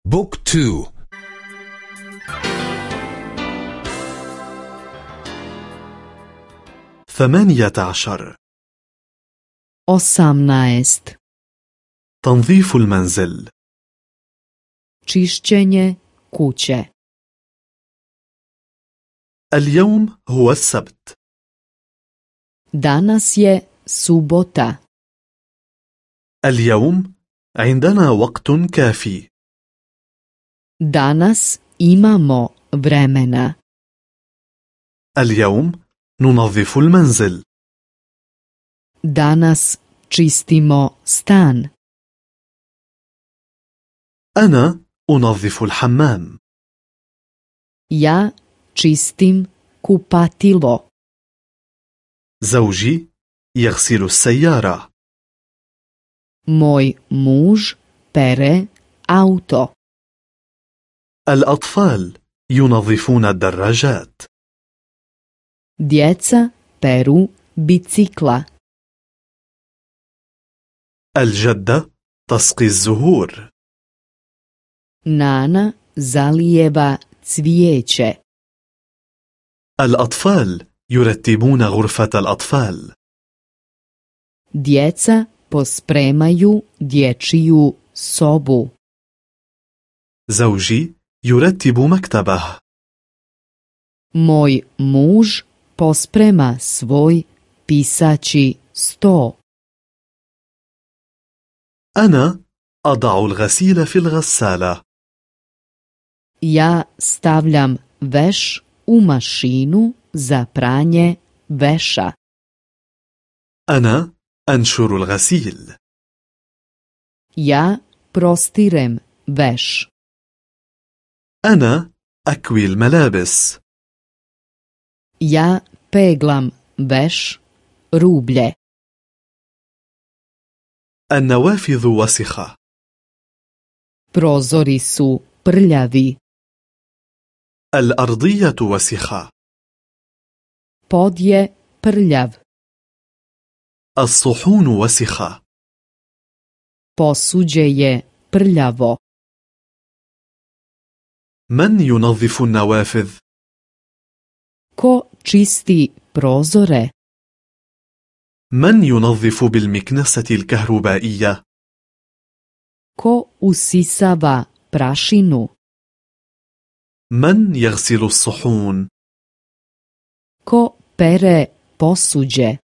بوك تو. 18. 18. تنظيف المنزل. Čišćenje kuće. اليوم هو السبت. Danas je subota. اليوم عندنا وقت كافي. Danas imamo vremena. اليوم ننظف المنزل. Danas čistimo stan. أنا أنظف الحمام. Ja čistim kupatilo. زوجي يغسل السيارة. Moj muž pere auto. الأطفال ينظفون الدراجات. Djeca peru bicikla. الجدة تسقي الزهور. Nana zalijeva cvijeće. الأطفال يرتبون غرفة الأطفال. Djeca pospremaju dječju sobu. زوجي يرتب مكتبه. Moj muž posprema svoj pisaći sto. أنا أضع الغسيل في الغسالة. Ja stavljam veš u mašinu za pranje veša. أنا أنشر الغسيل. Ja prostirem veš. أنا أكوي الملابس. Ja peglam veš rublje. النوافذ وسخة. Prozori su prljavi. الأرضية وسخة. Pod je prljav. الصحون وسخة. Posuđe je prljavo. من ينظف النوافذ؟ Ko čisti prozore? من ينظف بالمكنسة الكهربائية؟ Ko usisava prašinu? من يغسل الصحون؟ Ko pere posuđe?